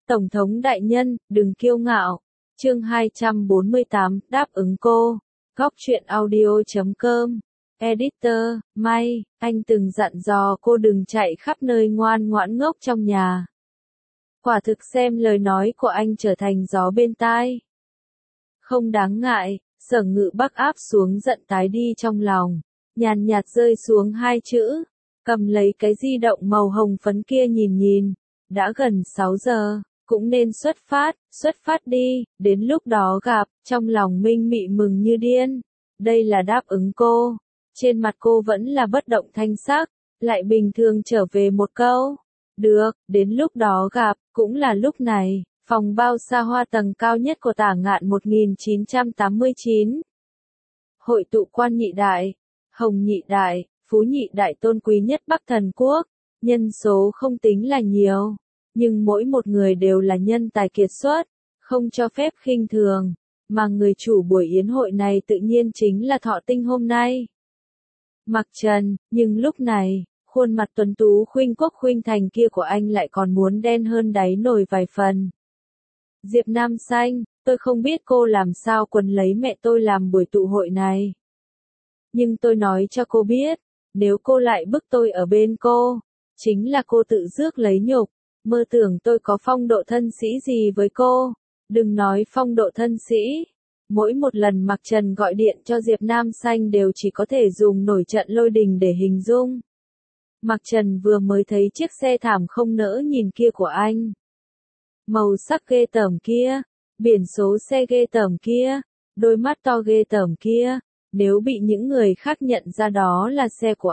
Tổng thống đại nhân, đừng kiêu ngạo. Chương 248, đáp ứng cô. Góc truyện audio.com. Editor, May, anh từng dặn dò cô đừng chạy khắp nơi ngoan ngoãn ngốc trong nhà. Quả thực xem lời nói của anh trở thành gió bên tai. Không đáng ngại, Sở Ngự Bắc áp xuống giận tái đi trong lòng, nhàn nhạt rơi xuống hai chữ, cầm lấy cái di động màu hồng phấn kia nhìn, đã gần 6 giờ, cũng nên xuất phát đi, đến lúc đó gặp, trong lòng Minh Mị mừng như điên, đây là đáp ứng cô, trên mặt cô vẫn là bất động thanh sắc, lại bình thường trở về một câu, được, đến lúc đó gặp, cũng là lúc này. Phòng bao xa hoa tầng cao nhất của Tả Ngạn 1989. Hội tụ Quan Nhị Đại, Hồng Nhị Đại, Phú Nhị Đại tôn quý nhất Bắc Thần Quốc, nhân số không tính là nhiều, nhưng mỗi một người đều là nhân tài kiệt xuất, không cho phép khinh thường, mà người chủ buổi yến hội này tự nhiên chính là Thọ Tinh hôm nay. Mặc Trần, nhưng lúc này, khuôn mặt tuấn tú khuynh quốc khuynh thành kia của anh lại còn muốn đen hơn đáy nồi vài phần. Diệp Nam Xanh, tôi không biết cô làm sao quấn lấy mẹ tôi làm buổi tụ hội này. Nhưng tôi nói cho cô biết, nếu cô lại bức tôi ở bên cô, chính là cô tự rước lấy nhục, mơ tưởng tôi có phong độ thân sĩ gì với cô. Đừng nói phong độ thân sĩ, mỗi một lần Mặc Trần gọi điện cho Diệp Nam Xanh đều chỉ có thể dùng nổi trận lôi đình để hình dung. Mặc Trần vừa mới thấy chiếc xe thảm không nỡ nhìn kia của anh. Màu sắc ghê tởm kia, biển số xe ghê tởm kia, đôi mắt to ghê tởm kia, nếu bị những người khác nhận ra đó là xe của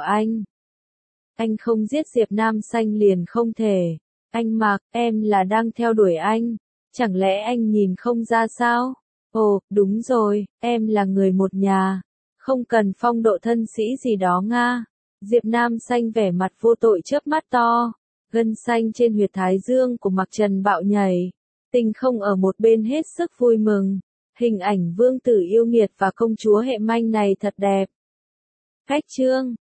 anh không giết Diệp Nam Xanh liền không thể. Anh Mạc, em là đang theo đuổi anh, chẳng lẽ anh nhìn không ra sao? Ồ, đúng rồi, em là người một nhà, không cần phong độ thân sĩ gì đó nga. Diệp Nam Xanh vẻ mặt vô tội chớp mắt to. Gân xanh trên huyệt thái dương của Mặc Trần bạo nhảy, Tinh Không ở một bên hết sức vui mừng, hình ảnh vương tử yêu nghiệt và công chúa hệ manh này thật đẹp. Khách trương,